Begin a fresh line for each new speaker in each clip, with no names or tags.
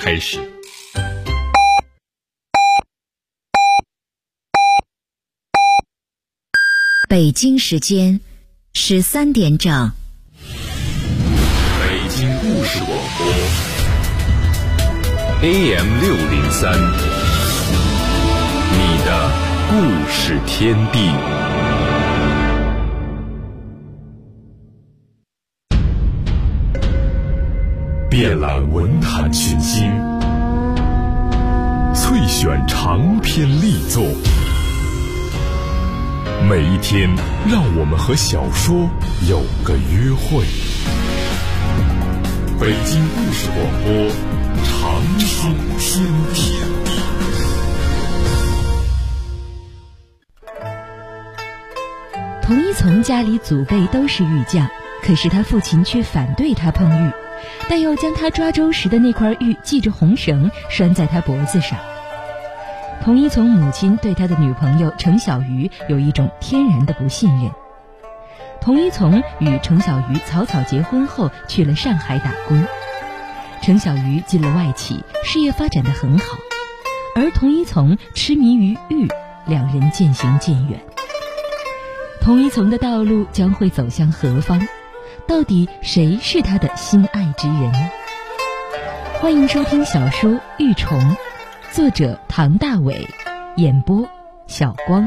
开始。
北京时间13点整。
北京故事广播 AM603，你的故事天地。遍览文坛群星，萃选长篇力作。每一天，让我们和小说有个约会。北京故事广播，长春天地。
童一从家里祖辈都是玉匠，可是他父亲却反对他碰玉，但又将他抓周时的那块玉系着红绳拴在他脖子上。童一从母亲对他的女朋友程小鱼有一种天然的不信任。童一从与程小鱼草草结婚后去了上海打工，程小鱼进了外企，事业发展得很好，而童一从痴迷于玉，两人渐行渐远。童一从的道路将会走向何方？到底谁是他的心爱之人？欢迎收听小说《玉虫》，作者唐大伟，演播小光。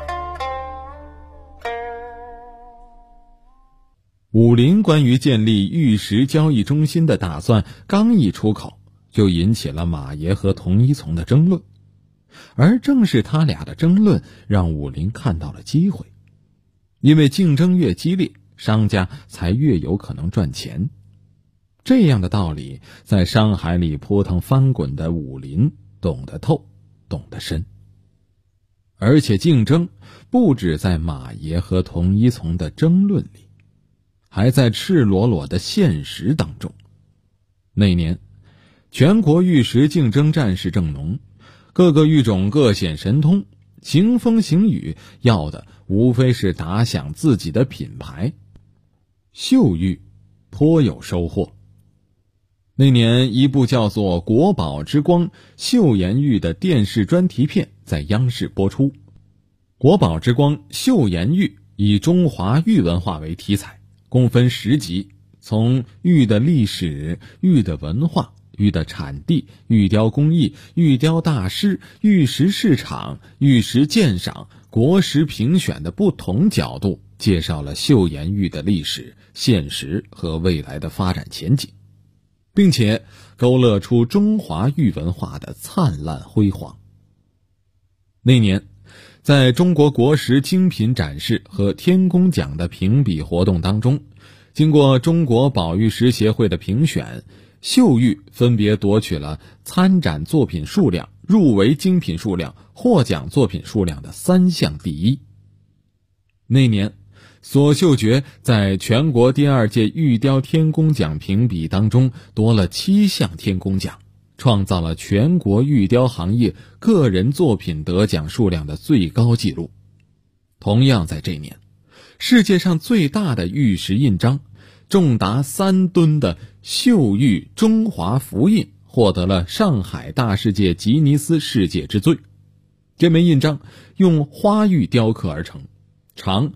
武林关于建立玉石交易中心的打算刚一出口，就引起了马爷和童一从的争论，而正是他俩的争论让武林看到了机会，因为竞争越激烈，商家才越有可能赚钱。这样的道理，在商海里扑腾翻滚的武林懂得透，懂得深。而且竞争不止在马爷和童一从的争论里，还在赤裸裸的现实当中。那年，全国玉石竞争战事正浓，各个玉种各显神通，行风行雨，要的无非是打响自己的品牌。秀玉颇有收获。那年，一部叫做《国宝之光秀妍玉》的电视专题片在央视播出。国宝之光秀妍玉以中华玉文化为题材，共分10集，从玉的历史、玉的文化、玉的产地、玉雕工艺、玉雕大师、玉石市场、玉石鉴赏、国石评选的不同角度，介绍了秀妍玉的历史、现实和未来的发展前景，并且勾勒出中华玉文化的灿烂辉煌。那年，在中国国石精品展示和天工奖的评比活动当中，经过中国宝玉石协会的评选，秀玉分别夺取了参展作品数量、入围精品数量、获奖作品数量的3项第一。那年，索秀觉在全国第2届玉雕天工奖评比当中夺了7项天工奖，创造了全国玉雕行业个人作品得奖数量的最高纪录。同样在这年，世界上最大的玉石印章，重达3吨的秀玉中华福印获得了上海大世界吉尼斯世界之最。这枚印章用花玉雕刻而成，长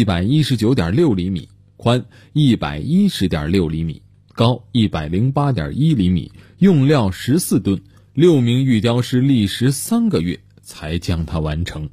119.6厘米，宽110.6厘米，高108.1厘米，用料14吨，6名玉雕师历时3个月才将它完成。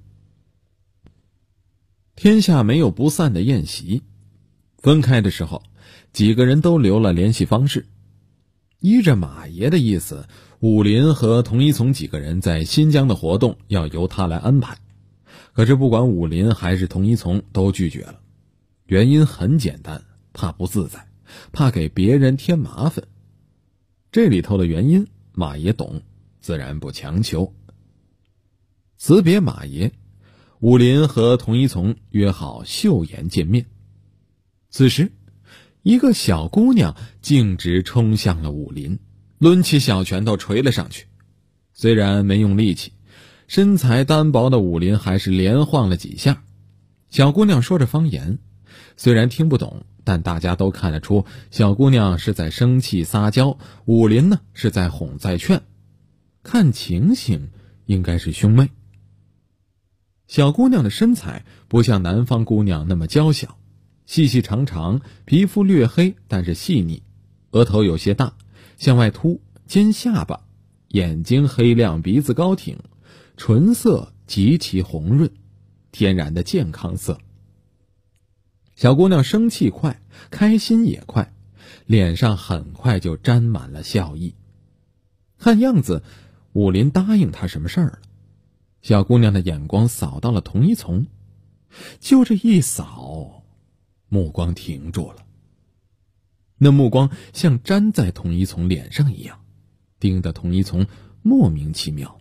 天下没有不散的宴席，分开的时候，几个人都留了联系方式。依着马爷的意思，武林和童一从几个人在新疆的活动要由他来安排。可是不管武林还是童一从都拒绝了，原因很简单，怕不自在，怕给别人添麻烦。这里头的原因马爷懂，自然不强求。辞别马爷，武林和童一从约好秀妍见面。此时，一个小姑娘径直冲向了武林，抡起小拳头捶了上去。虽然没用力气，身材单薄的武林还是连晃了几下。小姑娘说着方言，虽然听不懂， 但大家都看得出小姑娘是在生气撒娇，武林呢是在哄在劝，看情形应该是兄妹。小姑娘的身材不像南方姑娘那么娇小，细细长长，皮肤略黑但是细腻，额头有些大，向外凸，尖下巴，眼睛黑亮，鼻子高挺，唇色极其红润，天然的健康色。小姑娘生气快，开心也快，脸上很快就沾满了笑意。看样子武林答应她什么事儿了。小姑娘的眼光扫到了童一从，就这一扫，目光停住了。那目光像粘在童一从脸上一样，盯得童一从莫名其妙。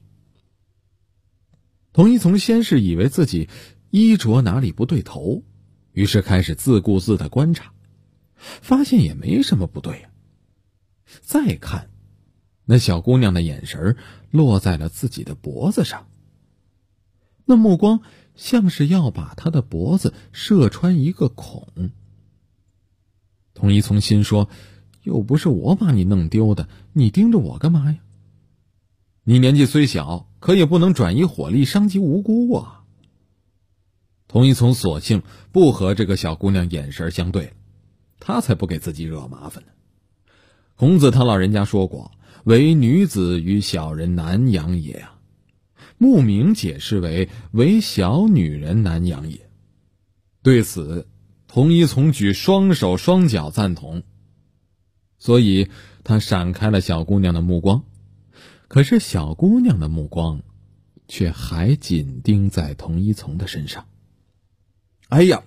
童一从先是以为自己衣着哪里不对头，于是开始自顾自的观察，发现也没什么不对啊。再看，那小姑娘的眼神落在了自己的脖子上，那目光像是要把她的脖子射穿一个孔。童一从心说，又不是我把你弄丢的，你盯着我干嘛呀？你年纪虽小，可也不能转移火力伤及无辜啊。童一从索性不和这个小姑娘眼神相对了，他才不给自己惹麻烦呢。孔子他老人家说过，唯女子与小人难养也啊。牧明解释为唯小女人难养也。对此童一从举双手双脚赞同，所以他闪开了小姑娘的目光。可是小姑娘的目光却还紧盯在童一从的身上。哎呀，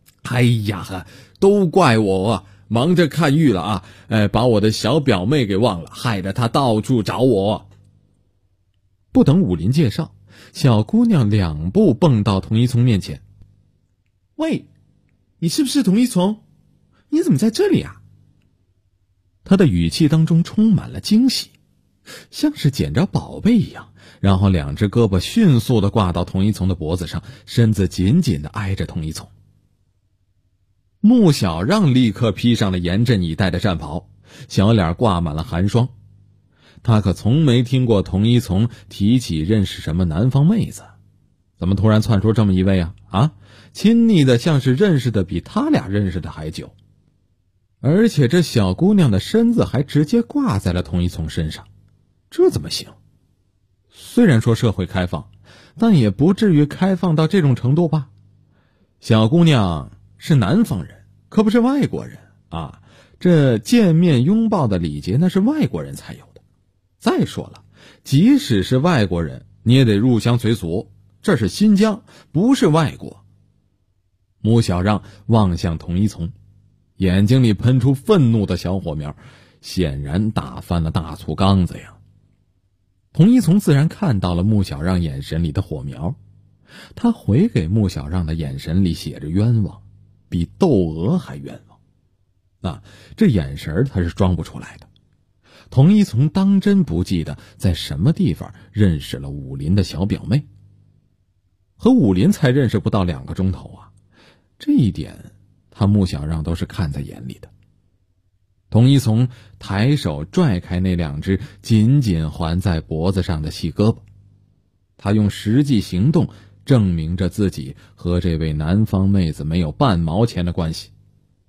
都怪我啊，忙着看玉了啊，把我的小表妹给忘了，害得她到处找我。不等武林介绍，小姑娘2步蹦到童一从面前。喂，你是不是童一从？你怎么在这里啊？她的语气当中充满了惊喜，像是捡着宝贝一样，然后2只胳膊迅速地挂到童一从的脖子上，身子紧紧地挨着童一从。穆小让立刻披上了严阵以待的战袍，小脸挂满了寒霜。他可从没听过童一从提起认识什么南方妹子，怎么突然窜出这么一位啊？亲昵的像是认识的比他俩认识的还久。而且这小姑娘的身子还直接挂在了童一从身上，这怎么行？虽然说社会开放，但也不至于开放到这种程度吧。小姑娘是南方人，可不是外国人啊，这见面拥抱的礼节那是外国人才有的。再说了，即使是外国人你也得入乡随俗，这是新疆，不是外国。穆小让望向童一从，眼睛里喷出愤怒的小火苗，显然打翻了大醋缸子呀。童一从自然看到了穆小让眼神里的火苗，他回给穆小让的眼神里写着冤枉，比窦娥还冤枉。这眼神他是装不出来的。童一从当真不记得在什么地方认识了武林的小表妹，和武林才认识不到2个钟头啊，这一点他穆小让都是看在眼里的。童一从抬手拽开那2只紧紧环在脖子上的细胳膊，他用实际行动证明着自己和这位南方妹子没有半毛钱的关系。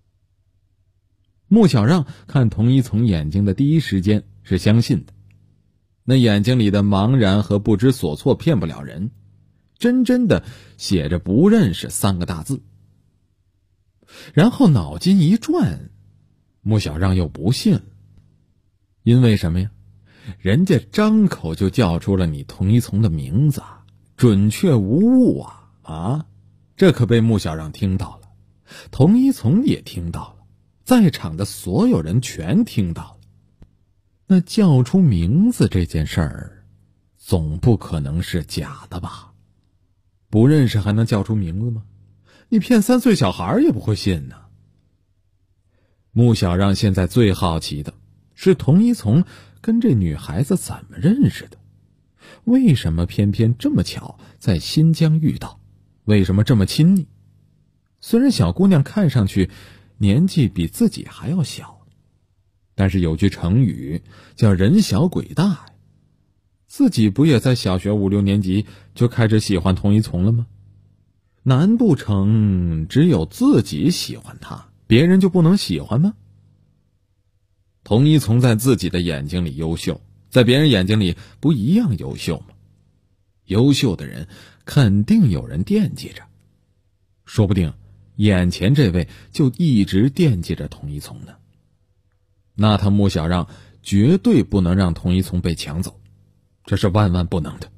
穆小让看童一从眼睛的第一时间是相信的，那眼睛里的茫然和不知所措骗不了人，真真的写着不认识3个大字。然后脑筋一转，穆小让又不信了。因为什么呀？人家张口就叫出了你童一从的名字，准确无误啊！这可被穆小让听到了，童一从也听到了，在场的所有人全听到了。那叫出名字这件事儿，总不可能是假的吧？不认识还能叫出名字吗？你骗3岁小孩也不会信呢。穆小让现在最好奇的是童一从跟这女孩子怎么认识的，为什么偏偏这么巧在新疆遇到，为什么这么亲昵？虽然小姑娘看上去年纪比自己还要小。但是有句成语叫人小鬼大，自己不也在小学5、6年级就开始喜欢童一从了吗？难不成只有自己喜欢他，别人就不能喜欢吗？童一从在自己的眼睛里优秀，在别人眼睛里不一样优秀吗？优秀的人肯定有人惦记着，说不定眼前这位就一直惦记着童一从呢。那他穆小让绝对不能让童一从被抢走，这是万万不能的。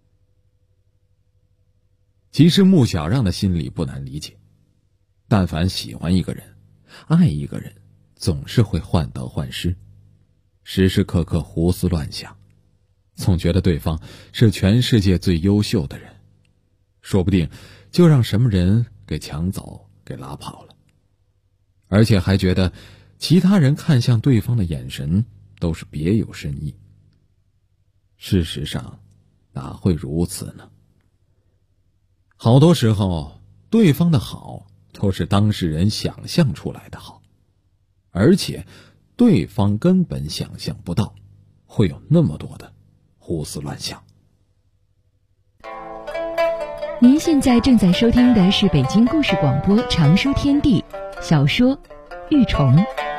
其实穆小让的心里不难理解，但凡喜欢一个人，爱一个人，总是会患得患失，时时刻刻胡思乱想，总觉得对方是全世界最优秀的人，说不定就让什么人给抢走，给拉跑了，而且还觉得其他人看向对方的眼神都是别有深意。事实上哪会如此呢？好多时候对方的好都是当事人想象出来的好，而且对方根本想象不到会有那么多的胡思乱想。
您现在正在收听的是北京故事广播长书天地小说《玉虫》。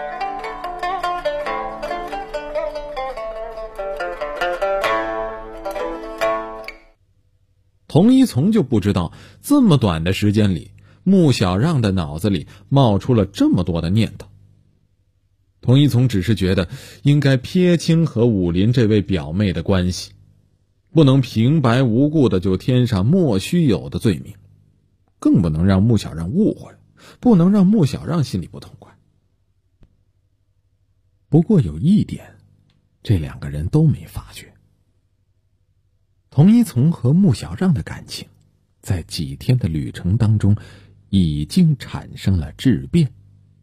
童一从就不知道，这么短的时间里，穆小让的脑子里冒出了这么多的念头。童一从只是觉得应该撇清和武林这位表妹的关系，不能平白无故的就添上莫须有的罪名，更不能让穆小让误会，不能让穆小让心里不痛快。不过有一点，这两个人都没发觉。童一从和穆小让的感情在几天的旅程当中已经产生了质变。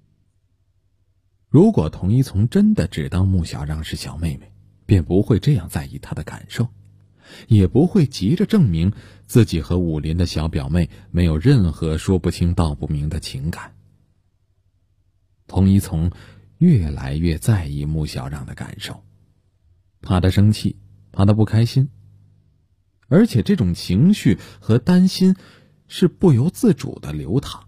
如果童一从真的只当穆小让是小妹妹，便不会这样在意她的感受，也不会急着证明自己和武林的小表妹没有任何说不清道不明的情感。童一从越来越在意穆小让的感受，怕她生气，怕她不开心，而且这种情绪和担心是不由自主的流淌。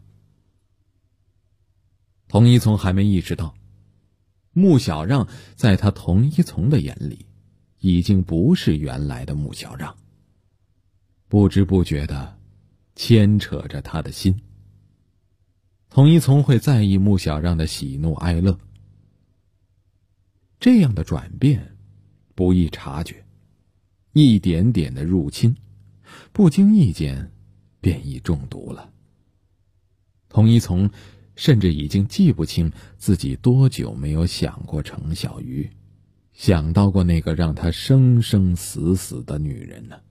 童一从还没意识到，穆小让在他童一从的眼里已经不是原来的穆小让，不知不觉的牵扯着他的心。童一从会在意穆小让的喜怒哀乐，这样的转变不易察觉，一点点的入侵，不经意间便已中毒了。童一从甚至已经记不清自己多久没有想过程小鱼，想到过那个让他生生死死的女人呢。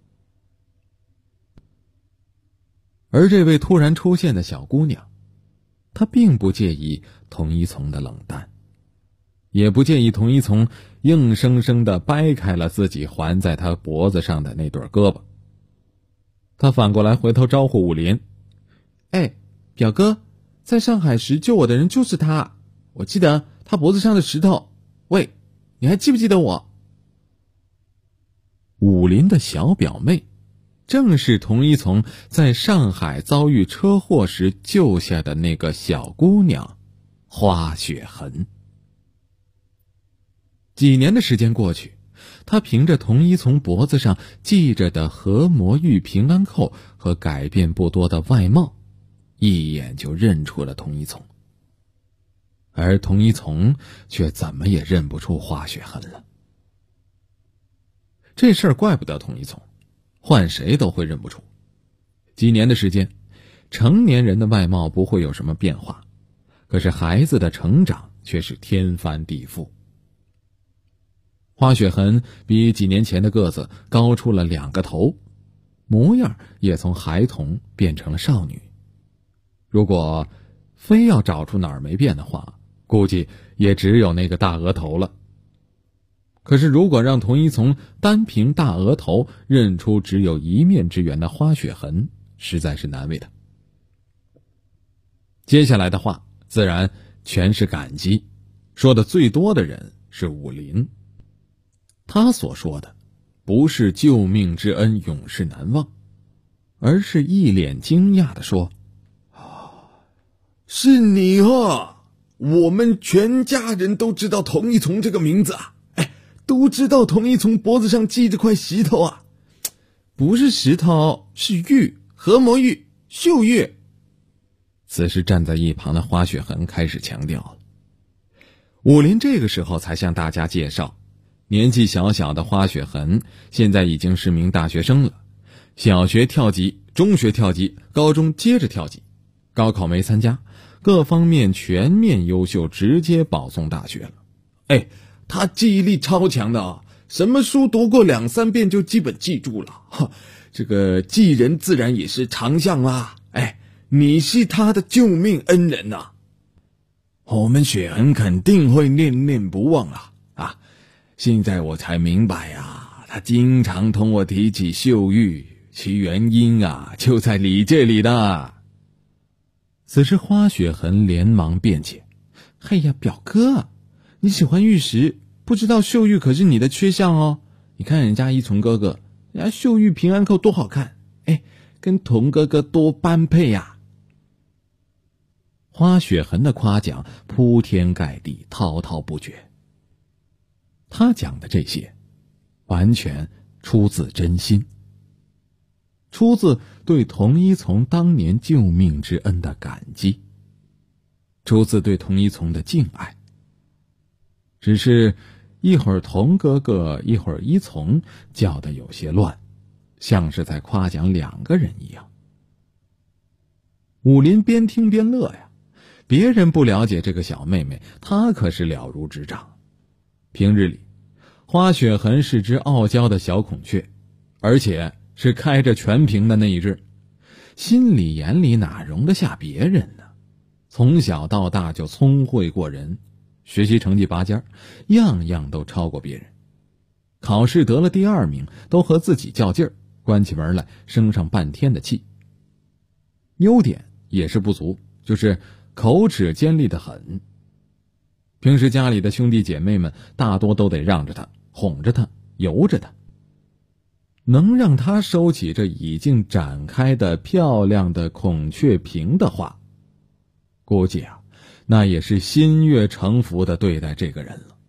而这位突然出现的小姑娘，她并不介意童一从的冷淡，也不介意童一从硬生生地掰开了自己环在他脖子上的那对胳膊。他反过来回头招呼武林：“哎，表哥，在上海时救我的人就是他，我记得他脖子上的石头，喂，你还记不记得我？”武林的小表妹正是童一从在上海遭遇车祸时救下的那个小姑娘花雪痕。几年的时间过去，他凭着童一从脖子上系着的和魔玉平安扣和改变不多的外貌，一眼就认出了童一从。而童一从却怎么也认不出花雪痕了。这事儿怪不得童一从，换谁都会认不出。几年的时间，成年人的外貌不会有什么变化，可是孩子的成长却是天翻地覆。花雪痕比几年前的个子高出了2个头，模样也从孩童变成了少女。如果非要找出哪儿没变的话，估计也只有那个大额头了。可是如果让童一从单凭大额头认出只有一面之缘的花雪痕，实在是难为他。接下来的话自然全是感激，说的最多的人是武林。他所说的不是救命之恩永世难忘，而是一脸惊讶地说：
是你哦，我们全家人都知道童一从这个名字啊，都知道童一从脖子上系着块石头啊。不是石头，是玉，合魔玉，秀玉。
此时站在一旁的花雪痕开始强调了。武林这个时候才向大家介绍，年纪小小的花雪痕现在已经是名大学生了，小学跳级，中学跳级，高中接着跳级，高考没参加，各方面全面优秀，直接保送大学了。
他记忆力超强的啊，什么书读过2-3遍就基本记住了。这个记人自然也是长项啦。你是他的救命恩人啊，我们雪痕肯定会念念不忘啊。现在我才明白啊，他经常同我提起秀玉，其原因啊就在你这里的。
此时花雪痕连忙辩解：嘿呀，表哥，你喜欢玉石，不知道秀玉可是你的缺项哦。你看人家一从哥哥，人家秀玉平安扣多好看，跟童哥哥多般配呀。花雪痕的夸奖铺天盖地，滔滔不绝。他讲的这些完全出自真心，出自对童一从当年救命之恩的感激，出自对童一从的敬爱。只是一会儿童哥哥，一会儿一从，叫得有些乱，像是在夸奖2个人一样。武林边听边乐呀，别人不了解这个小妹妹，她可是了如指掌。平日里，花雪痕是只傲娇的小孔雀，而且是开着全屏的那一只，心里眼里哪容得下别人呢？从小到大就聪慧过人，学习成绩拔尖，样样都超过别人。考试得了第2名，都和自己较劲儿，关起门来生上半天的气。优点也是不足，就是口齿尖利得很。平时家里的兄弟姐妹们大多都得让着他，哄着他，由着他。能让他收起这已经展开的漂亮的孔雀屏的话，估计啊，那也是心悦诚服地对待这个人了。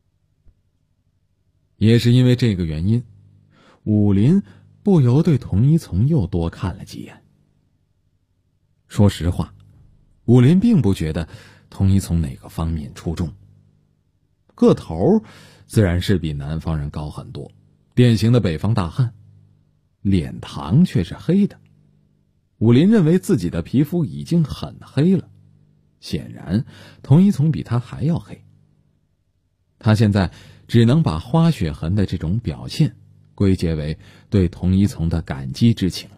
也是因为这个原因，武林不由对童一从又多看了几眼。说实话，武林并不觉得童一从哪个方面出众，个头自然是比南方人高很多，典型的北方大汉，脸膛却是黑的。武林认为自己的皮肤已经很黑了，显然童一从比他还要黑。他现在只能把花雪痕的这种表现归结为对童一从的感激之情了。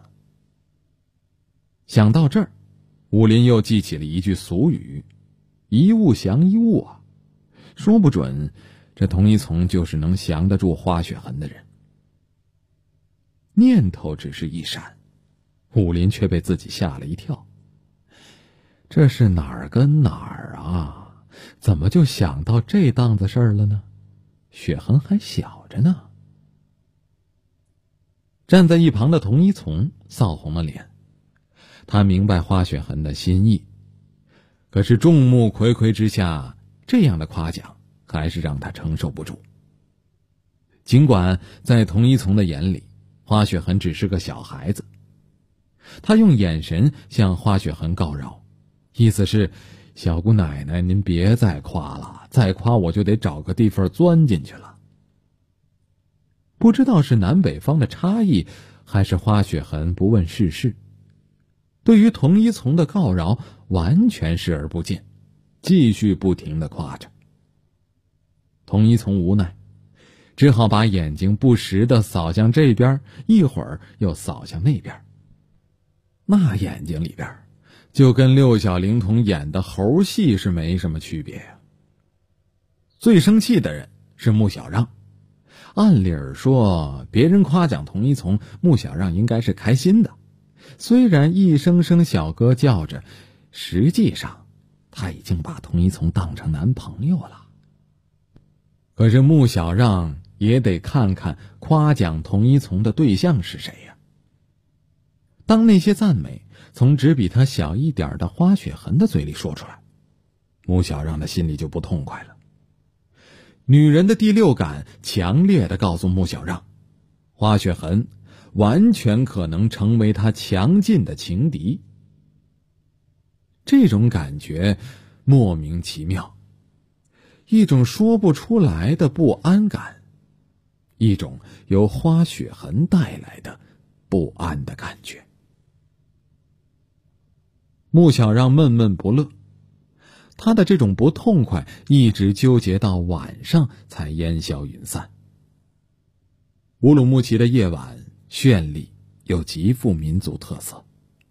想到这儿，武林又记起了一句俗语：一物降一物啊，说不准这童一从就是能降得住花雪痕的人。念头只是一闪，武林却被自己吓了一跳。这是哪儿跟哪儿啊？怎么就想到这档子事儿了呢？雪痕还小着呢。站在一旁的童一从臊红了脸，他明白花雪痕的心意，可是众目睽睽之下，这样的夸奖还是让他承受不住。尽管在童一从的眼里，花雪痕只是个小孩子，他用眼神向花雪痕告饶，意思是：小姑奶奶您别再夸了，再夸我就得找个地方钻进去了。不知道是南北方的差异，还是花雪痕不问世事，对于童一从的告饶完全视而不见，继续不停地夸着。童一从无奈，只好把眼睛不时地扫向这边，一会儿又扫向那边。那眼睛里边就跟六小龄童演的猴戏是没什么区别呀。最生气的人是穆小让，按理儿说别人夸奖童一从，穆小让应该是开心的，虽然一声声小哥叫着，实际上他已经把童一从当成男朋友了。可是穆小让也得看看夸奖童一从的对象是谁呀。当那些赞美从只比他小一点的花雪痕的嘴里说出来，穆小让的心里就不痛快了。女人的第六感强烈地告诉穆小让，花雪痕完全可能成为他强劲的情敌。这种感觉莫名其妙，一种说不出来的不安感，一种由花雪痕带来的不安的感觉。穆小让闷闷不乐，他的这种不痛快一直纠结到晚上才烟消云散。乌鲁木齐的夜晚绚丽又极富民族特色。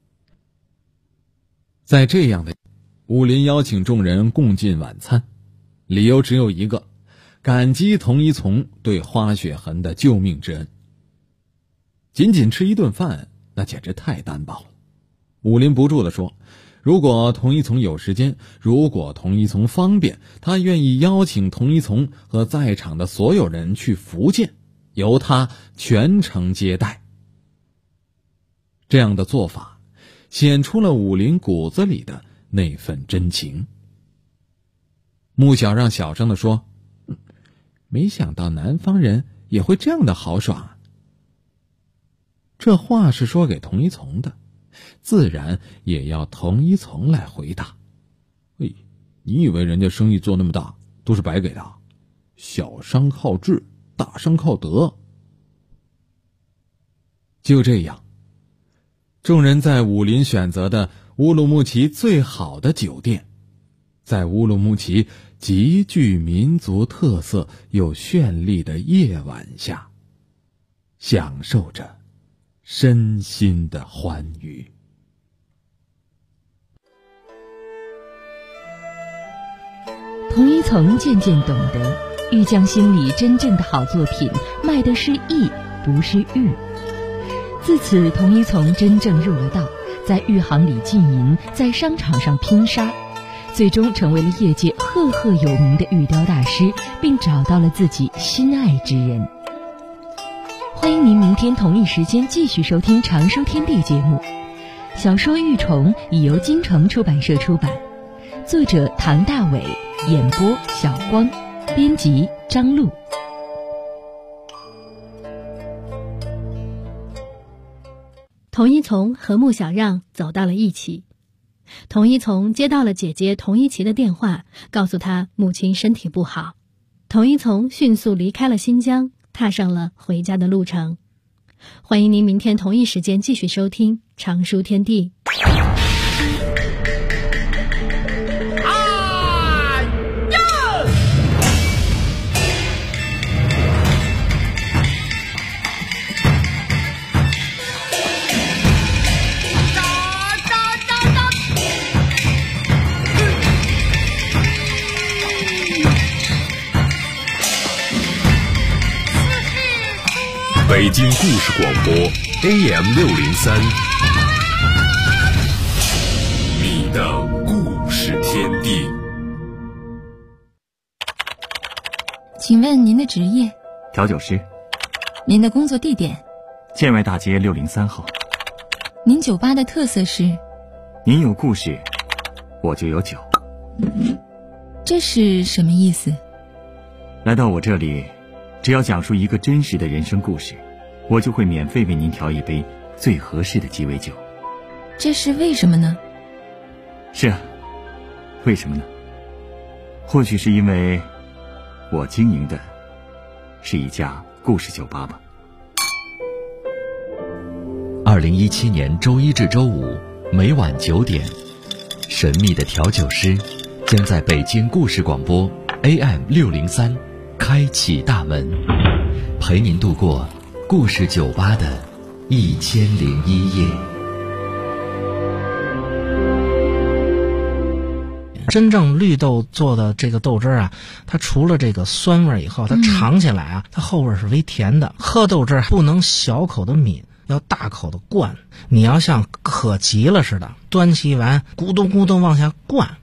在这样的武林邀请众人共进晚餐，理由只有一个，感激童一从对花雪痕的救命之恩。仅仅吃一顿饭，那简直太单薄了。武林不住地说，如果童一从有时间，如果童一从方便，他愿意邀请童一从和在场的所有人去福建，由他全程接待。这样的做法显出了武林骨子里的那份真情。穆小让小声地说，没想到南方人也会这样的豪爽啊。这话是说给童一从的，自然也要童一从来回答。你以为人家生意做那么大都是白给的？小商靠智，大商靠德。就这样，众人在武林选择的乌鲁木齐最好的酒店，在乌鲁木齐极具民族特色又绚丽的夜晚下，享受着身心的欢愉。
童一从渐渐懂得，玉匠心里真正的好作品卖的是艺，不是玉。自此，童一从真正入了道，在玉行里经营，在商场上拼杀，最终成为了业界赫赫有名的玉雕大师，并找到了自己心爱之人。欢迎您明天同一时间继续收听《常书天地》节目。小说《玉虫》已由京城出版社出版，作者唐大伟，演播小光，编辑张璐。
童一从和穆小让走到了一起。童一从接到了姐姐童一奇的电话，告诉她母亲身体不好。童一从迅速离开了新疆，踏上了回家的路程。欢迎您明天同一时间继续收听《常书天地》。
北京故事广播 AM603， 你的故事天地。
请问您的职业？
调酒师。
您的工作地点？
建外大街603号。
您酒吧的特色是？
您有故事，我就有酒。
这是什么意思？
来到我这里，只要讲述一个真实的人生故事，我就会免费为您调一杯最合适的鸡尾酒。
这是为什么呢？
是啊，为什么呢？或许是因为我经营的是一家故事酒吧吧。
2017年周一至周五每晚9点，神秘的调酒师将在北京故事广播 AM603开启大门，陪您度过故事酒吧的1001夜。
真正绿豆做的这个豆汁啊，它除了这个酸味以后，它尝起来啊，它后味是微甜的。喝豆汁不能小口的抿，要大口的灌。你要像渴急了似的，端起碗咕咚咕咚往下灌。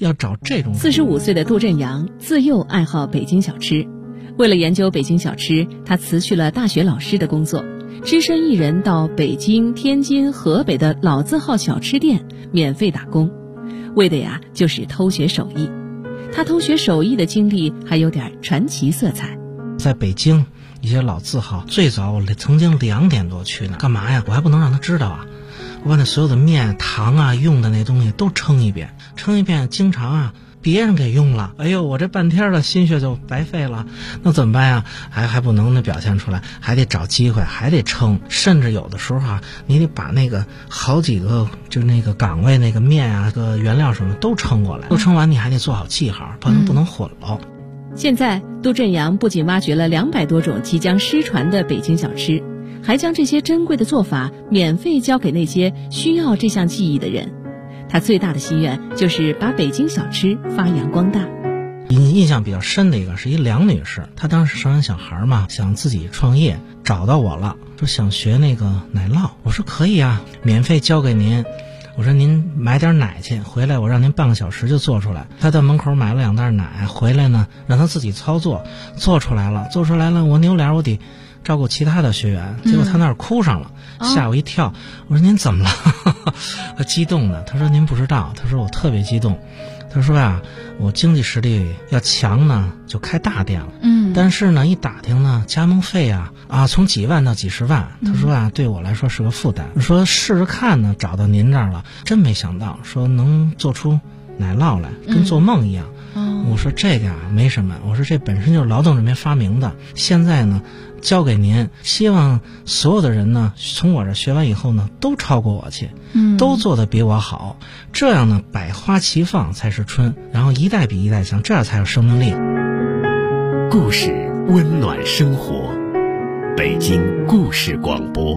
要找这种。
45岁的杜振阳自幼爱好北京小吃，为了研究北京小吃，他辞去了大学老师的工作，只身一人到北京、天津、河北的老字号小吃店免费打工，为的呀就是偷学手艺。他偷学手艺的经历还有点传奇色彩。
在北京一些老字号，最早我曾经2点多去呢，干嘛呀？我还不能让他知道啊！我把那所有的面、糖啊、用的那东西都称一遍，经常啊别人给用了，哎呦，我这半天的心血就白费了，那怎么办呀？还不能表现出来，还得找机会，还得称，甚至有的时候啊，你得把那个好几个就那个岗位那个面啊、个原料什么都称过来，都称完你还得做好记号，不能混了。
现在杜振阳不仅挖掘了200多种即将失传的北京小吃，还将这些珍贵的做法免费教给那些需要这项技艺的人。他最大的心愿就是把北京小吃发扬光大。
印象比较深的一个是一梁女士，她当时生完小孩嘛，想自己创业，找到我了，说想学那个奶酪。我说可以啊，免费教给您。我说您买点奶去，回来我让您半个小时就做出来。他到门口买了2袋奶，回来呢让他自己操作，做出来了，我扭脸我得照顾其他的学员，结果他那儿哭上了，吓我一跳。我说您怎么了？他激动的，他说您不知道，他说我特别激动。他说呀，我经济实力要强呢，就开大店了。但是呢，一打听呢，加盟费啊从几万到几十万。他说啊，对我来说是个负担。说试着看呢，找到您这儿了，真没想到，说能做出奶酪来，跟做梦一样。我说这个没什么，我说这本身就是劳动人民发明的，现在呢交给您，希望所有的人呢从我这学完以后呢都超过我去，都做得比我好，这样呢百花齐放才是春，然后一代比一代强，这样才有生命力。
故事温暖生活，北京故事广播。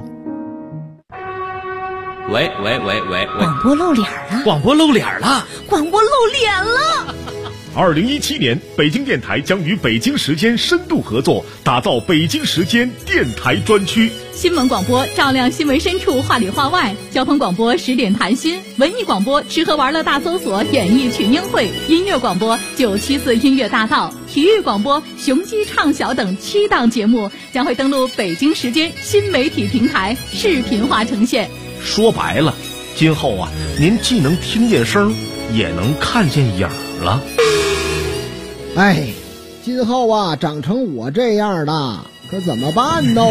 喂，
广播露脸了！
广播露脸了
！2017年，北京电台将与北京时间深度合作，打造北京时间电台专区。
新闻广播照亮新闻深处，话里话外；交通广播10点谈心；文艺广播吃喝玩乐大搜索，演艺群英会；音乐广播974音乐大道；体育广播雄鸡畅晓等7档节目将会登陆北京时间新媒体平台，视频化呈现。
说白了，今后啊，您既能听见声，也能看见影了。
哎，今后啊，长成我这样的，可怎么办呢？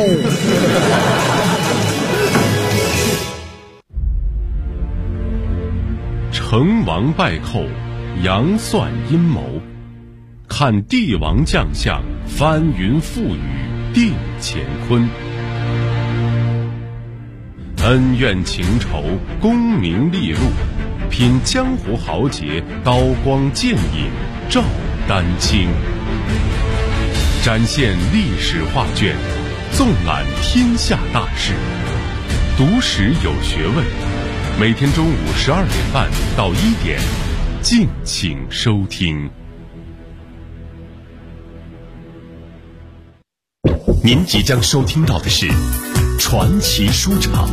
成王败寇，杨算阴谋，看帝王将相，翻云覆雨，定乾坤。恩怨情仇，功名利禄，品江湖豪杰，刀光剑影，照丹青。展现历史画卷，纵览天下大事，读史有学问。每天中午12点半到1点，敬请收听。您即将收听到的是传奇书场。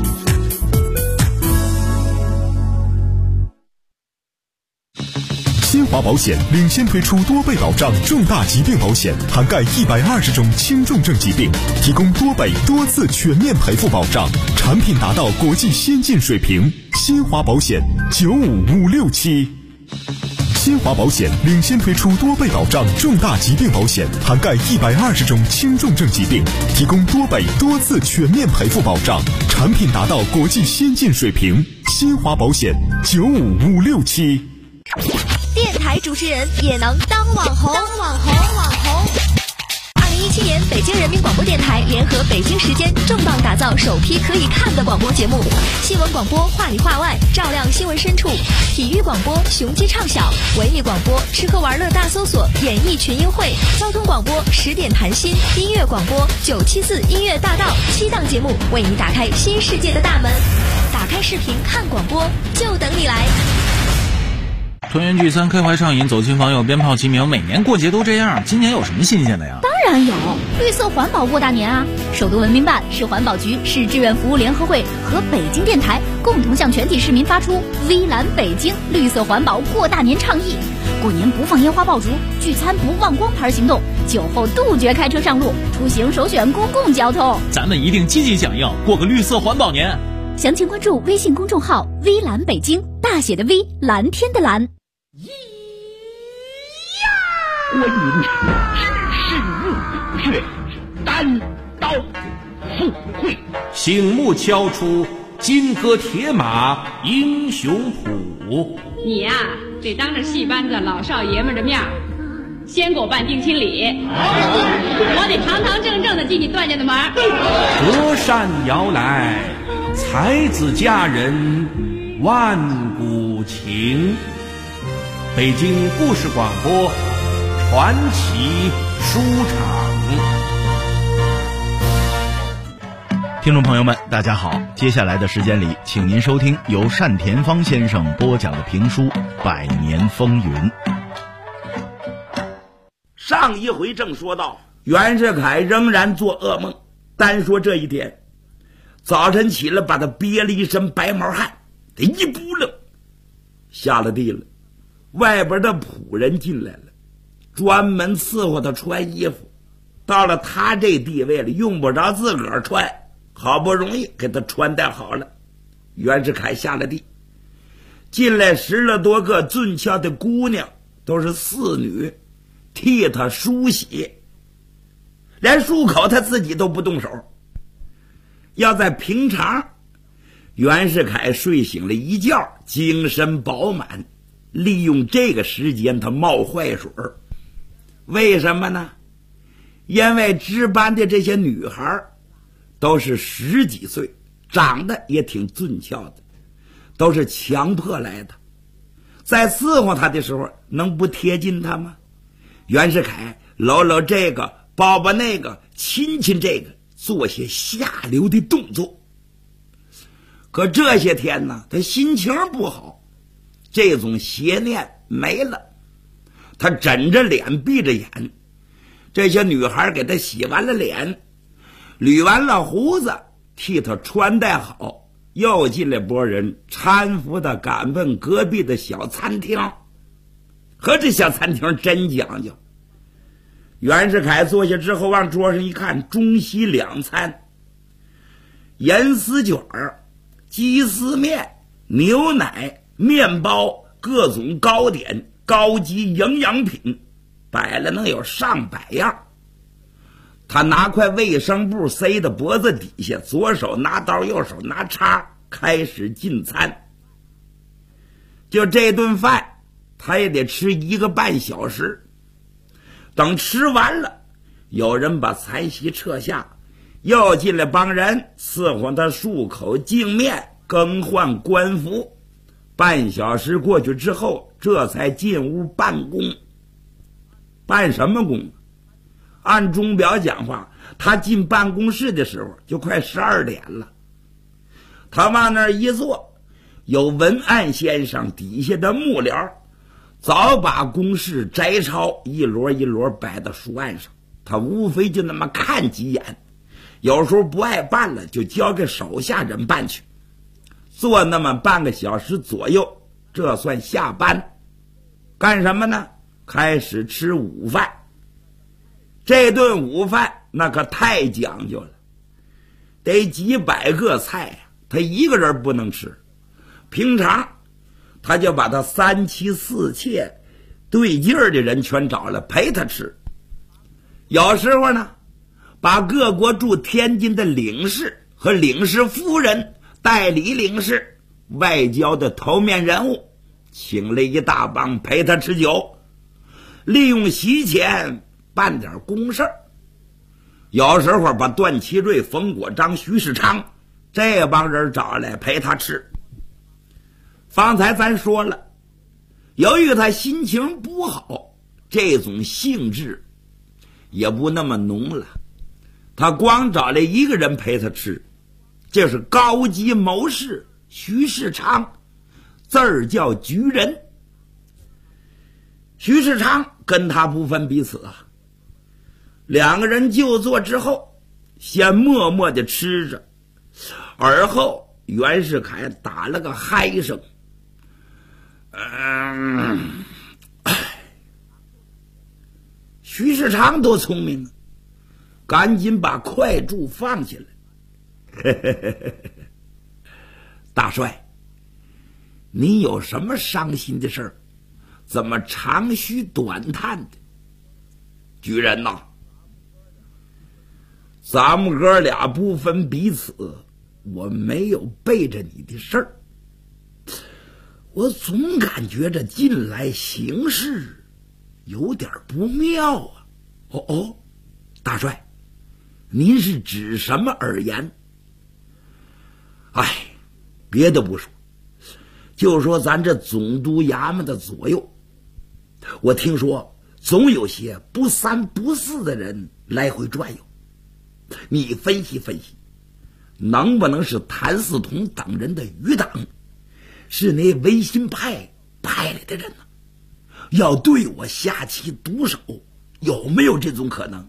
新华保险领先推出多倍保障重大疾病保险，涵盖120种轻重症疾病，提供多倍多次全面赔付保障，产品达到国际先进水平。新华保险95567。新华保险领先推出多倍保障重大疾病保险，涵盖120种轻重症疾病，提供多倍多次全面赔付保障，产品达到国际先进水平。新华保险95567。
电台主持人也能当网红。2017年，北京人民广播电台联合北京时间重磅打造首批可以看的广播节目。新闻广播话里话外，照亮新闻深处；体育广播雄鸡畅晓；文艺广播吃喝玩乐大搜索，演艺群英会；交通广播10点谈心；音乐广播974音乐大道，7档节目为你打开新世界的大门。打开视频看广播，就等你来。
团圆聚餐，开怀畅饮，走亲访友，鞭炮齐鸣，每年过节都这样，今年有什么新鲜的呀？
当然有，绿色环保过大年啊！首都文明办、市环保局、市志愿服务联合会和北京电台共同向全体市民发出“微蓝北京绿色环保过大年”倡议。 过年不放烟花爆竹，聚餐不忘光牌行动，酒后杜绝开车上路，出行首选公共交通。
咱们一定积极响应，过个绿色环保年。
详情关注微信公众号“微蓝北京”，大写的 V， 蓝天的蓝。
观音只是墓穴，单刀赴会，
醒目敲出金戈铁马英雄谱。
你呀，得当着戏班子老少爷们的面先给我办定亲礼，我得堂堂正正的进你段家的门。
隔山遥来，才子佳人万古情。北京故事广播传奇书场。
听众朋友们，大家好，接下来的时间里，请您收听由单田芳先生播讲的评书《百年风云》。
上一回正说到，袁世凯仍然做噩梦。单说这一天，早晨起来把他憋了一身白毛汗，他一扑棱下了地了。外边的仆人进来了，专门伺候他穿衣服。到了他这地位了，用不着自个儿穿，好不容易给他穿戴好了。袁世凯下了地，进来10多个俊俏的姑娘，都是侍女，替他梳洗，连漱口他自己都不动手。要在平常，袁世凯睡醒了一觉，精神饱满，利用这个时间他冒坏水。为什么呢？因为值班的这些女孩都是10几岁，长得也挺俊俏的，都是强迫来的。在伺候他的时候能不贴近他吗？袁世凯搂搂这个，抱抱那个，亲亲这个，做些下流的动作。可这些天呢，他心情不好，这种邪念没了。他枕着脸闭着眼，这些女孩给他洗完了脸，捋完了胡子，替他穿戴好，又进来波人搀扶他赶奔隔壁的小餐厅。和这小餐厅真讲究。袁世凯坐下之后往桌上一看，中西两餐，盐丝卷、鸡丝面、牛奶、面包，各种糕点，高级营养品，摆了能有上百样。他拿块卫生布塞到脖子底下，左手拿刀，右手拿叉，开始进餐。就这顿饭他也得吃1个半小时。等吃完了，有人把餐席撤下，又进来帮人伺候他漱口净面，更换官服。半小时过去之后，这才进屋办公。办什么工？按钟表讲话，他进办公室的时候就快12点了。他往那儿一坐，有文案先生底下的幕僚早把公事摘抄一摞一摞摆到书案上，他无非就那么看几眼，有时候不爱办了就交给手下人办去。做那么半个小时左右，这算下班。干什么呢？开始吃午饭。这顿午饭那可太讲究了，得几百个菜呀，他一个人不能吃。平常他就把他3妻4妾对劲儿的人全找来陪他吃。有时候呢，把各国驻天津的领事和领事夫人、代理领事、外交的头面人物请了一大帮陪他吃酒，利用席钱办点公事。有时候把段祺瑞、冯国璋、徐世昌这帮人找来陪他吃。方才咱说了，由于他心情不好，这种兴致也不那么浓了。他光找来一个人陪他吃，这是高级谋士徐世昌，字儿叫举人。徐世昌跟他不分彼此啊。2个人就坐之后，先默默地吃着，而后袁世凯打了个嗨声， 徐世昌多聪明啊，赶紧把快柱放下来。大帅，你有什么伤心的事儿？怎么长吁短叹的？举人呐，咱们哥俩不分彼此，我没有背着你的事儿。我总感觉着近来形势有点不妙啊。哦，大帅，您是指什么而言？哎，别的不说，就说咱这总督衙门的左右，我听说总有些不三不四的人来回转悠。你分析分析，能不能是谭嗣同等人的余党，是那维新派派来的人呢？要对我下其毒手，有没有这种可能？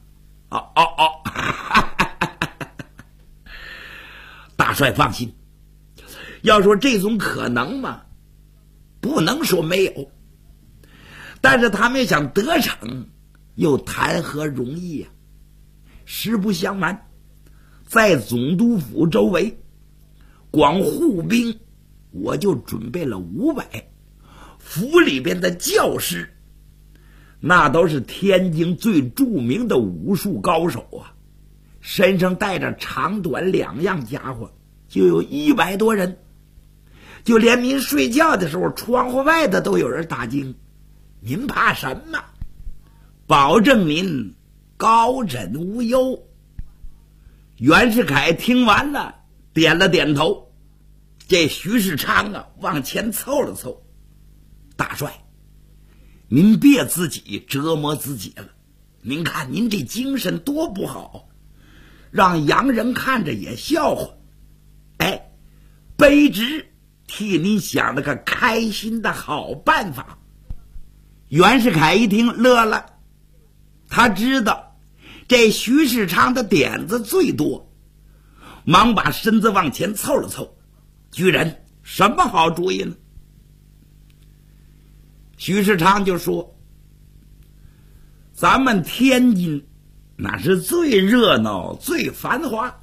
大帅放心，要说这种可能嘛，不能说没有，但是他们想得逞，又谈何容易呀？实不相瞒，在总督府周围光护兵我就准备了500，府里边的教师那都是天津最著名的武术高手啊，身上带着长短2样家伙，就有100多人，就连您睡觉的时候窗户外的都有人打更。您怕什么？保证您高枕无忧。袁世凯听完了点了点头，这徐世昌啊往前凑了凑，大帅，您别自己折磨自己了，您看您这精神多不好，让洋人看着也笑话。哎，卑职替您想了个开心的好办法。袁世凯一听乐了，他知道这徐世昌的点子最多，忙把身子往前凑了凑。居然什么好主意呢？徐世昌就说，咱们天津那是最热闹最繁华，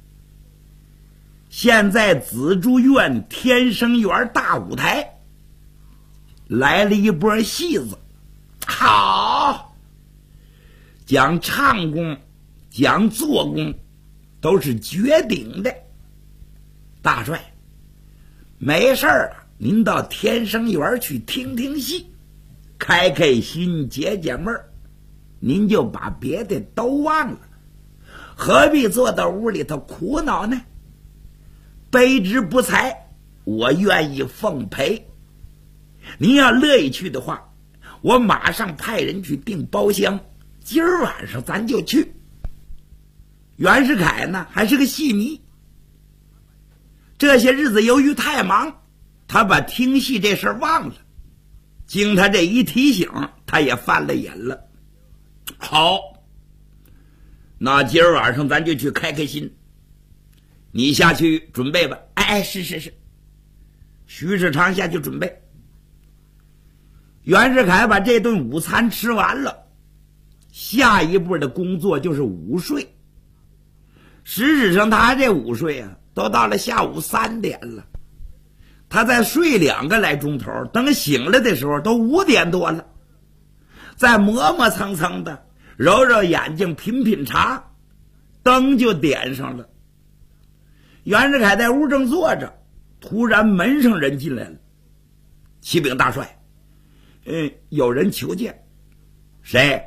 现在紫竹院天生园大舞台来了一波戏子，好，讲唱功讲做工都是绝顶的。大帅，没事儿，您到天生园去听听戏，开开心解解闷儿，您就把别的都忘了，何必坐到屋里头苦恼呢？卑职不才，我愿意奉陪。您要乐意去的话，我马上派人去订包厢，今儿晚上咱就去。袁世凯呢还是个戏迷，这些日子由于太忙，他把听戏这事忘了，经他这一提醒，他也犯了瘾了。好，那今儿晚上咱就去开开心，你下去准备吧。哎，是。徐世昌下去准备。袁世凯把这顿午餐吃完了，下一步的工作就是午睡。实质上他这午睡啊，都到了下午3点了，他再睡2个来钟头，等醒了的时候都5点多了，再磨磨蹭蹭的揉揉眼睛品品茶，灯就点上了。袁世凯在屋正坐着，突然门上人进来了。启禀大帅，有人求见。谁？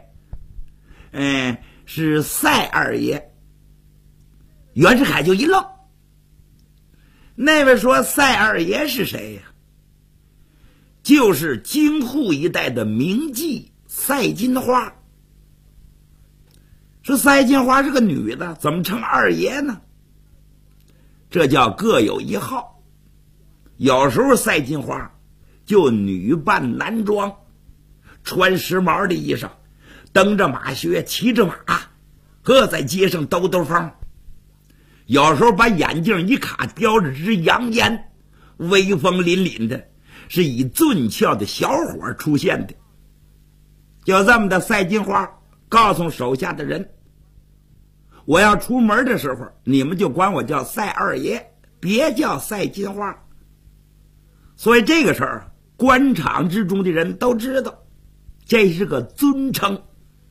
是赛二爷。袁世凯就一愣，那位说赛二爷是谁呀？就是京沪一带的名妓赛金花。说赛金花是个女的，怎么成二爷呢？这叫各有一号。有时候赛金花就女扮男装，穿时髦的衣裳，蹬着马靴，骑着马，在街上兜兜风。有时候把眼镜一卡，叼着支洋烟，威风凛凛的，是以俊俏的小伙出现的。就这么的赛金花告诉手下的人，我要出门的时候，你们就管我叫赛二爷，别叫赛金花。所以这个事儿，官场之中的人都知道，这是个尊称。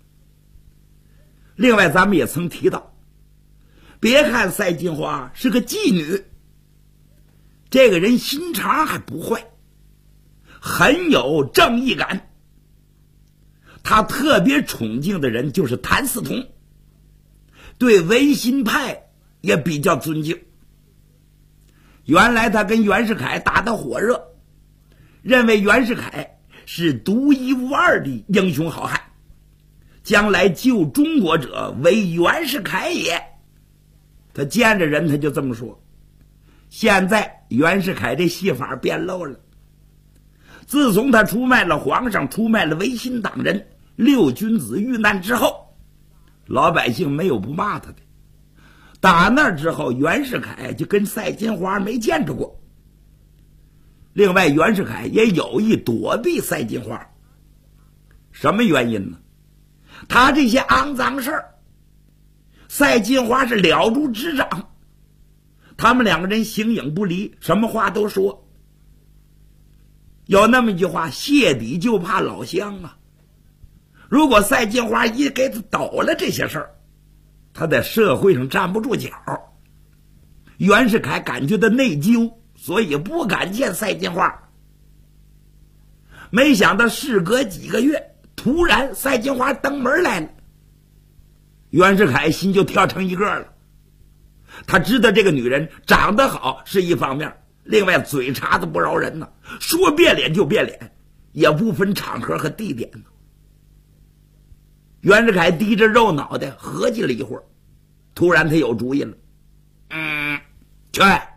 另外咱们也曾提到，别看赛金花是个妓女，这个人心肠还不坏，很有正义感。他特别崇敬的人就是谭嗣同，对维新派也比较尊敬。原来他跟袁世凯打得火热，认为袁世凯是独一无二的英雄好汉，将来救中国者为袁世凯也。他见着人他就这么说。现在袁世凯这戏法变漏了，自从他出卖了皇上，出卖了维新党人，六君子遇难之后，老百姓没有不骂他的。打那之后，袁世凯就跟赛金花没见着过。另外袁世凯也有意躲避赛金花。什么原因呢？他这些肮脏事儿，赛金花是了如指掌，他们两个人形影不离，什么话都说。有那么一句话，谢底就怕老乡啊。如果赛金花一给他抖了这些事儿，他在社会上站不住脚。袁世凯感觉到内疚，所以不敢见赛金花。没想到事隔几个月，突然赛金花登门来了，袁世凯心就跳成一个了。他知道这个女人长得好是一方面，另外嘴茬子不饶人呢，说变脸就变脸，也不分场合和地点呢。袁世凯低着肉脑袋合计了一会儿，突然他有主意了。去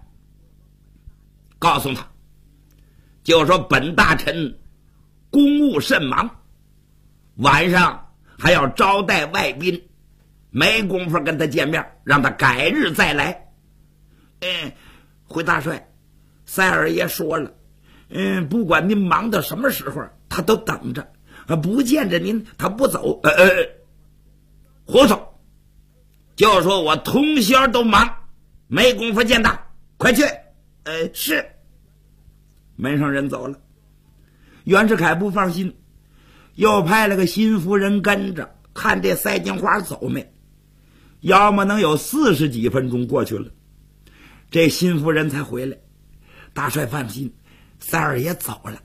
告诉他，就说本大臣公务甚忙，晚上还要招待外宾，没工夫跟他见面，让他改日再来。回大帅，赛二爷说了，不管您忙到什么时候，他都等着，不见着您他不走。胡说，就说我通宵都忙，没工夫见他，快去。是。门上人走了。袁世凯不放心，又派了个新夫人跟着，看这赛金花走没。要么能有40几分钟过去了，这新夫人才回来。大帅放心，赛二爷走了。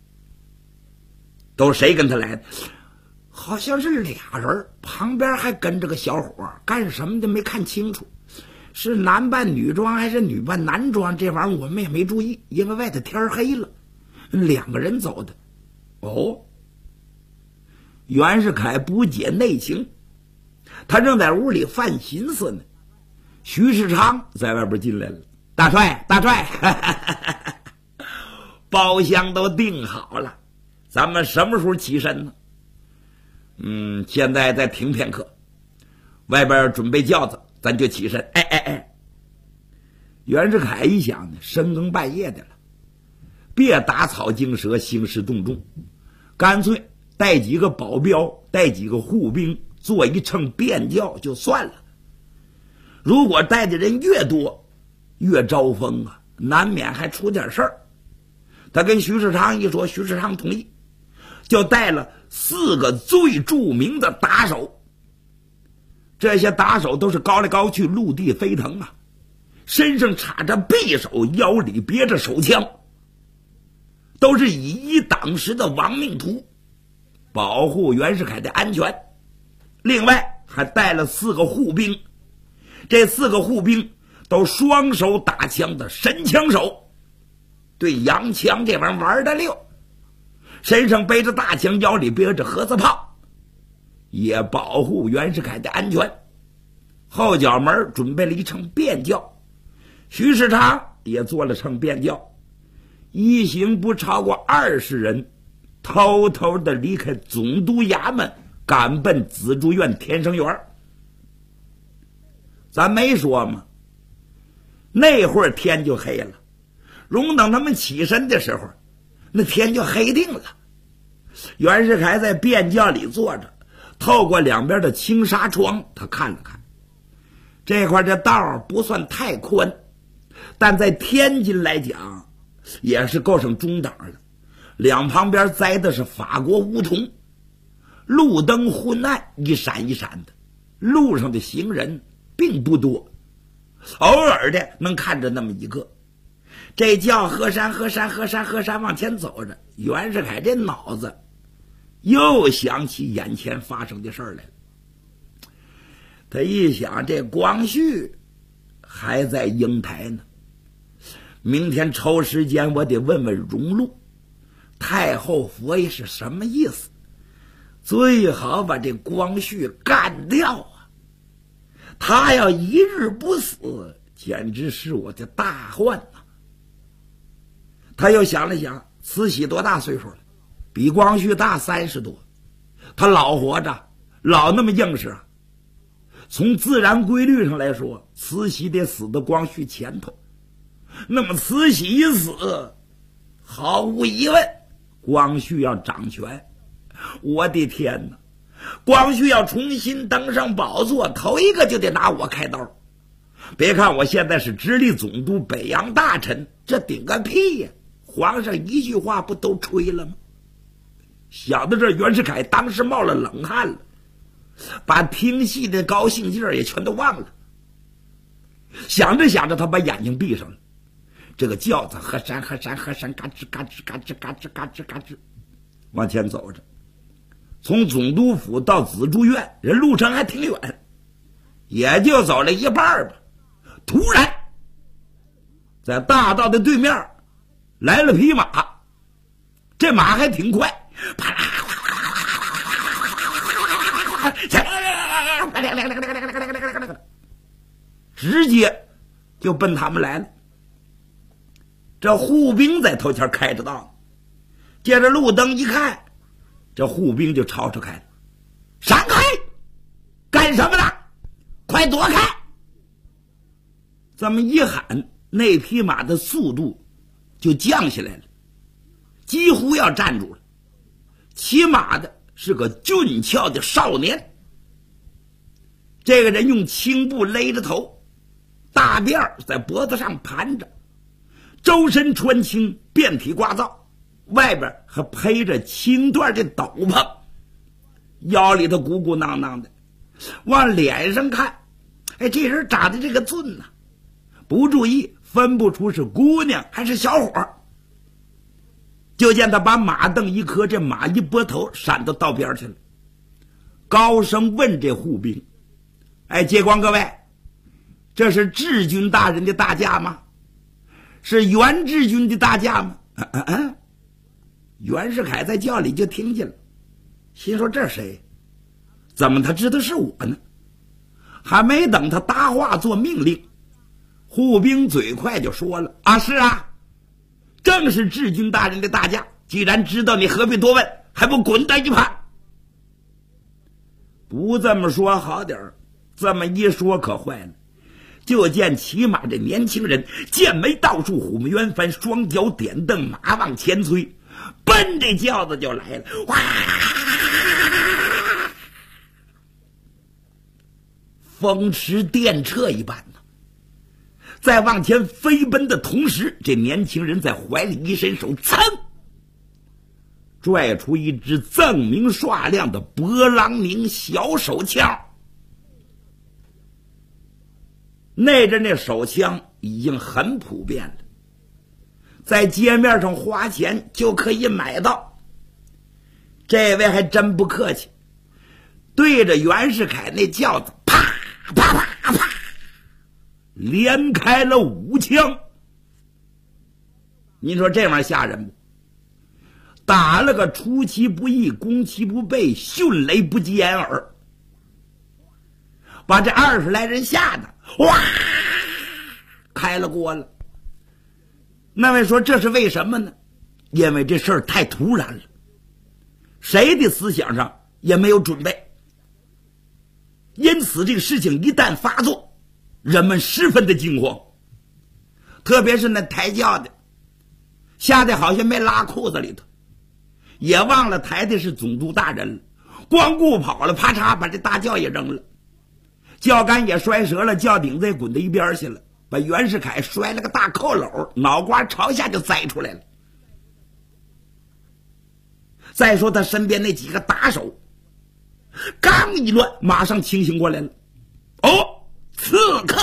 都是谁跟他来的？好像是俩人，旁边还跟着个小伙，干什么的没看清楚，是男扮女装还是女扮男装，这玩意儿我们也没注意，因为外头天黑了。2个人走的。袁世凯不解内情，他正在屋里犯寻思呢。徐世昌在外边进来了。大帅，大帅，包厢都订好了，咱们什么时候起身呢？现在再停片刻，外边准备轿子，咱就起身。袁世凯一想呢，深更半夜的了，别打草惊蛇，兴师动众，干脆带几个保镖，带几个护兵，做一乘便轿就算了。如果带的人越多，越招风啊，难免还出点事儿。他跟徐世昌一说，徐世昌同意，就带了4个最著名的打手。这些打手都是高来高去，陆地飞腾啊，身上插着匕首，腰里别着手枪，都是以一当十的亡命徒，保护袁世凯的安全。另外还带了4个护兵，这4个护兵都双手打枪的神枪手，对洋枪这玩意儿玩得溜，身上背着大枪，腰里别着盒子炮，也保护袁世凯的安全。后脚门准备了一乘便轿，徐世昌也坐了乘便轿，一行不超过20人，偷偷的离开总督衙门，赶奔紫竹院天生园。咱没说吗？那会儿天就黑了，容等他们起身的时候，那天就黑定了。袁世凯在便轿里坐着， 透过两边的青纱窗，他看了看，这块这道不算太宽，但在天津来讲也是够上中档了。两旁边栽的是法国梧桐，路灯昏暗，一闪一闪的，路上的行人并不多，偶尔的能看着那么一个。这叫河山往前走着，袁世凯这脑子又想起眼前发生的事儿来了。他一想，这光绪还在瀛台呢，明天抽时间我得问问荣禄，太后佛爷是什么意思，最好把这光绪干掉啊！他要一日不死，简直是我的大患呐！他又想了想，慈禧多大岁数了？比光绪大30多，他老活着，老那么硬实。从自然规律上来说，慈禧得死到光绪前头。那么慈禧一死，毫无疑问，光绪要掌权。我的天哪！光绪要重新登上宝座，头一个就得拿我开刀。别看我现在是直隶总督、北洋大臣，这顶个屁呀！皇上一句话不都吹了吗？想到这，袁世凯当时冒了冷汗了，把听戏的高兴劲儿也全都忘了。想着想着，他把眼睛闭上了。这个轿子和山嘎吱嘎吱往前走着，从总督府到紫竹院，人路程还挺远，也就走了一半吧。突然在大道的对面来了匹马，这马还挺快，啪啦，直接就奔他们来了。这护兵在头前开着道，借着路灯一看，这护兵就吵吵开了，闪开！干什么呢？快躲开！这么一喊，那匹马的速度就降下来了，几乎要站住了。骑马的是个俊俏的少年，这个人用青布勒着头，大辫在脖子上盘着，周身穿青，遍体褂皂，外边还披着青缎的斗篷，腰里头鼓鼓囊囊的。往脸上看，哎，这人长得这个俊呐，不注意分不出是姑娘还是小伙。就见他把马镫一磕，这马一拨头闪到道边去了，高声问这护兵：哎，借光各位，这是智军大人的大驾吗？是袁志军的大驾吗？袁世凯在轿里就听见了，心说这谁？怎么他知道是我呢？还没等他搭话做命令，护兵嘴快就说了：啊，是啊，正是智军大人的大驾。既然知道，你何必多问？还不滚到一旁！不这么说好点儿，这么一说可坏了。就见骑马这年轻人剑眉倒竖，虎目圆翻，双脚点蹬，马往前催，奔这轿子就来了。哇！风驰电掣一般呢。在往前飞奔的同时，这年轻人在怀里一伸手，噌，拽出一支锃明刷亮的勃朗宁小手枪。那阵那手枪已经很普遍了，在街面上花钱就可以买到。这位还真不客气，对着袁世凯那轿子啪啪啪啪连开了5枪。您说这玩意儿吓人不？打了个出其不意，攻其不备，迅雷不及掩耳，把这20来人吓得哇开了锅了。那位说这是为什么呢？因为这事儿太突然了，谁的思想上也没有准备，因此这个事情一旦发作，人们十分的惊慌，特别是那抬轿的，吓得好像没拉裤子里头，也忘了抬的是总督大人了。 光顾跑了，啪嚓把这大轿也扔了，轿杆也摔折了，轿顶子也滚到一边去了，把袁世凯摔了个大扣篓，脑瓜朝下就栽出来了。再说他身边那几个打手刚一乱，马上清醒过来了。哦，刺客！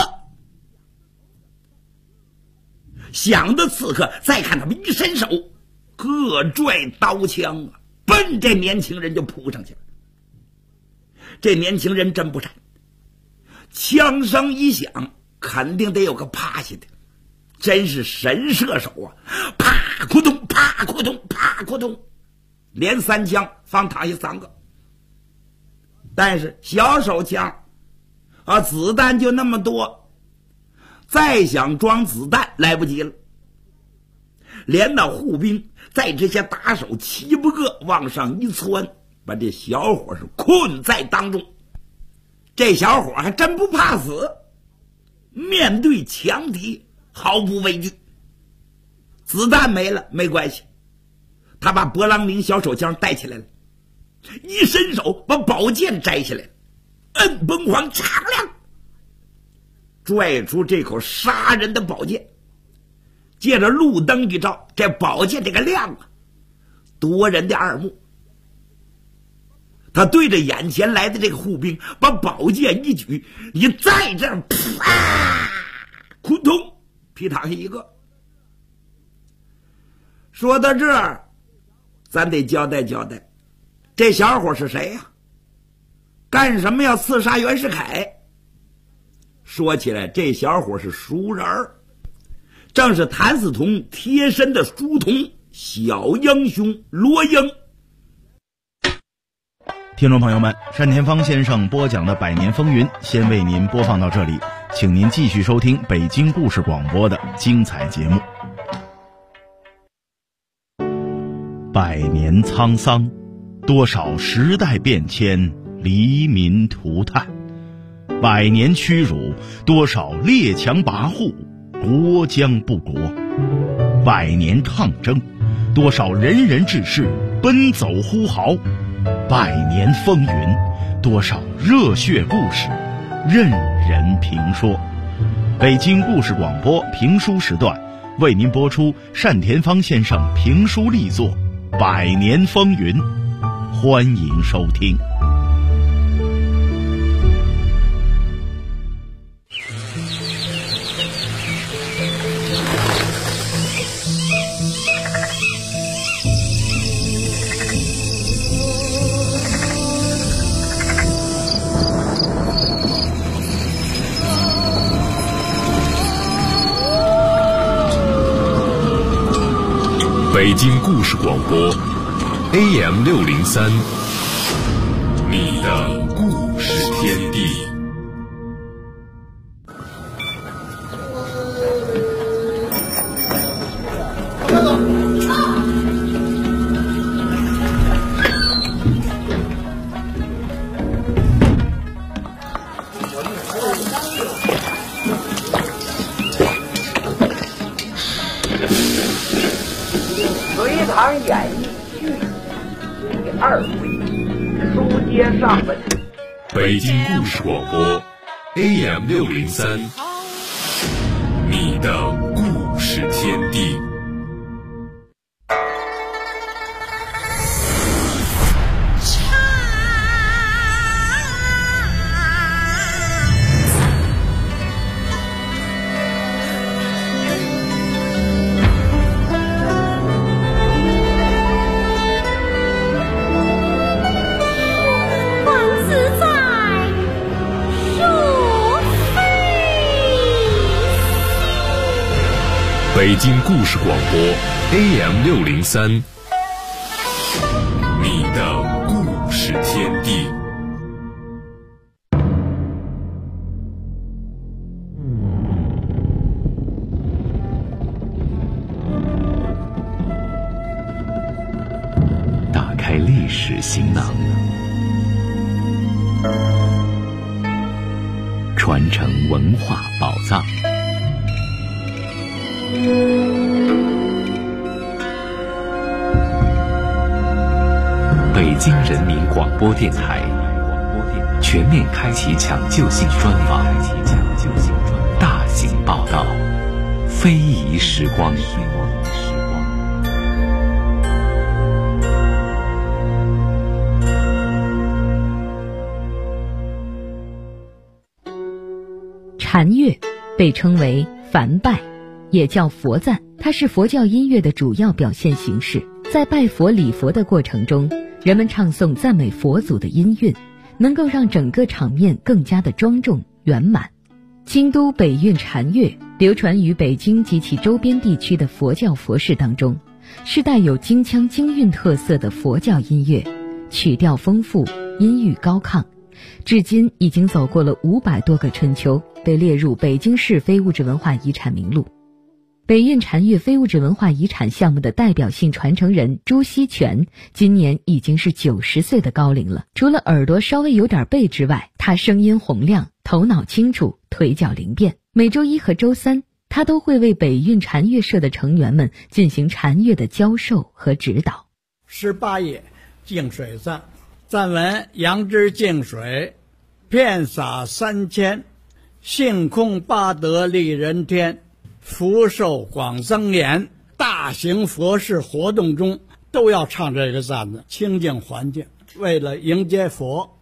想的刺客，再看他们一伸手，各拽刀枪啊，奔这年轻人就扑上去了。这年轻人真不善，枪声一响，肯定得有个趴下的，真是神射手啊！啪咕咚，啪咕咚，啪咕咚，连3枪放躺下3个。但是小手枪啊，子弹就那么多，再想装子弹来不及了。连那护兵在这些打手7、8个往上一窜，把这小伙是困在当中。这小伙还真不怕死，面对强敌毫不畏惧。子弹没了没关系，他把勃朗宁小手枪带起来了，一伸手把宝剑摘下来，摁崩簧敞亮，拽出这口杀人的宝剑，借着路灯一照，这宝剑这个亮啊，夺人的耳目。他对着眼前来的这个护兵，把宝剑一举，你在这儿，啪，扑通，劈躺下一个。说到这儿，咱得交代交代，这小伙是谁呀？干什么要刺杀袁世凯？说起来，这小伙是熟人儿，正是谭嗣同贴身的书童小英雄罗英。
听众朋友们，单田芳先生播讲的《百年风云》先为您播放到这里，请您继续收听北京故事广播的精彩节目。百年沧桑，多少时代变迁，黎民涂炭；百年屈辱，多少列强跋扈，国将不国；百年抗争，多少仁人志士奔走呼号；百年风云，多少热血故事任人评说。北京故事广播评书时段为您播出单田芳先生评书力作《百年风云》，欢迎收听。
北京故事广播 AM603， 你的故事天地。
隋唐演义序第2回，书接上文。
北京故事广播 AM603， 你的故事天地。北京故事广播 AM603， 你的故事天地。
打开历史行囊，传承文化宝藏。北
京人民广播电台全面开启抢救性专访，大型报道，非遗时光。
禅乐被称为梵拜，也叫佛赞，它是佛教音乐的主要表现形式。在拜佛礼佛的过程中，人们唱诵赞美佛祖的音韵，能够让整个场面更加的庄重圆满。京都北韵禅乐流传于北京及其周边地区的佛教佛事当中，是带有京腔京韵特色的佛教音乐，曲调丰富，音域高亢，至今已经走过了500多个春秋，被列入北京市非物质文化遗产名录。北韵禅乐非物质文化遗产项目的代表性传承人朱锡全今年已经是90岁的高龄了。除了耳朵稍微有点背之外，他声音洪亮，头脑清楚，腿脚灵便。每周1和周3，他都会为北韵禅乐社的成员们进行禅乐的教授和指导。
18页净水赞，赞文：杨枝净水，遍洒3千，性空八德利人天，福寿广增延。大型佛事活动中都要唱这个赞子，清净环境，为了迎接佛。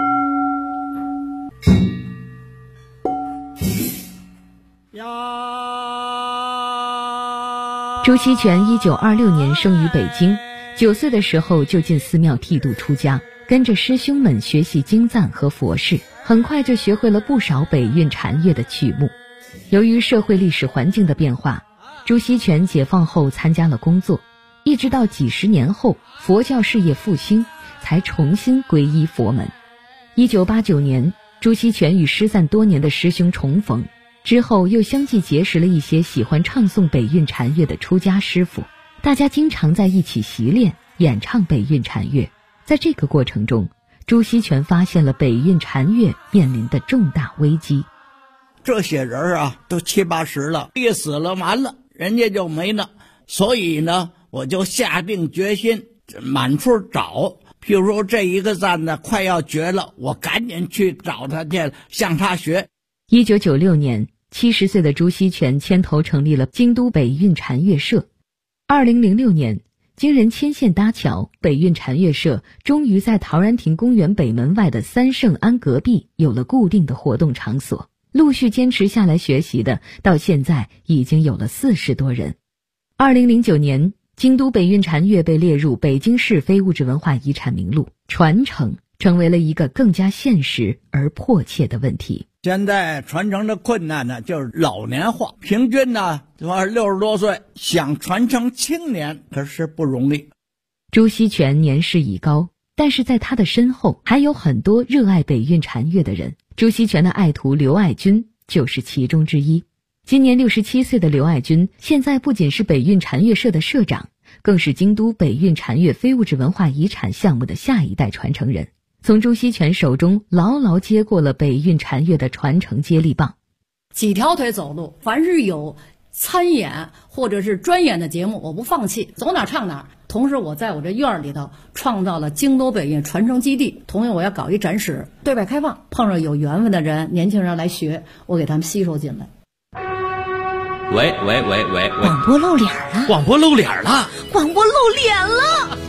朱锡全1926年生于北京，9岁的时候就进寺庙剃度出家，跟着师兄们学习经赞和佛事，很快就学会了不少北韵禅乐的曲目。由于社会历史环境的变化，朱锡全解放后参加了工作，一直到几十年后佛教事业复兴，才重新皈依佛门。1989年，朱锡全与失散多年的师兄重逢，之后又相继结识了一些喜欢唱诵北韵禅乐的出家师傅，大家经常在一起习练演唱北韵禅乐。在这个过程中，朱锡全发现了北韵禅乐面临的重大危机。
这些人啊，都70、80了，一死了完了，人家就没了。所以呢，我就下定决心满处找。譬如说这一个赞呢快要绝了，我赶紧去找他去，向他学。
1996年，70岁的朱锡全牵头成立了京都北韵禅乐社。2006年，经人牵线搭桥，北韵禅乐社终于在陶然亭公园北门外的三圣庵隔壁有了固定的活动场所。陆续坚持下来学习的，到现在已经有了40多人。2009年，京都北韵禅乐被列入北京市非物质文化遗产名录，传承成为了一个更加现实而迫切的问题。
现在传承的困难呢，就是老年化，平均呢60多岁，想传承青年可是不容易。
朱锡全年事已高，但是在他的身后还有很多热爱北韵禅乐的人。朱锡全的爱徒刘爱军就是其中之一。今年67岁的刘爱军，现在不仅是北韵禅乐社的社长，更是京都北韵禅乐非物质文化遗产项目的下一代传承人，从朱锡全手中牢牢接过了北韵禅乐的传承接力棒。
几条腿走路，凡是有参演或者是专演的节目，我不放弃，走哪唱哪。同时我在我这院里头创造了京都北韵传承基地，同样我要搞一展示，对外开放，碰上有缘分的人，年轻人来学，我给他们吸收进来。
喂，
广播露脸了！
广播露脸了！
广播露脸了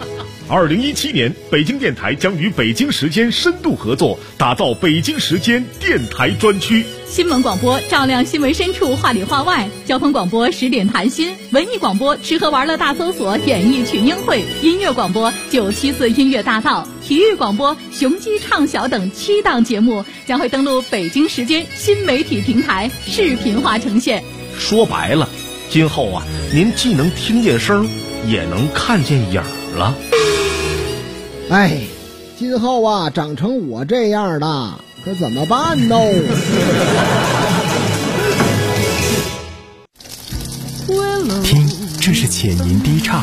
！2017年，北京电台将与北京时间深度合作，打造北京时间电台专区。
新闻广播照亮新闻深处，话里话外；交通广播10点谈心；文艺广播吃喝玩乐大搜索，演艺群英会；音乐广播974音乐大道；体育广播雄鸡唱晓等7档节目将会登陆北京时间新媒体平台，视频化呈现。
说白了，今后啊，您既能听见声，也能看见影了。
哎，今后啊，长成我这样的，可怎么办呢？
听，这是浅吟低唱；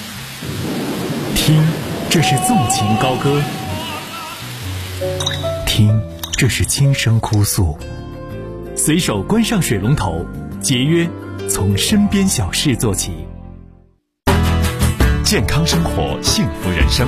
听，这是纵情高歌；听，这是轻声哭诉。随手关上水龙头，节约从身边小事做起。
健康生活，幸福人生。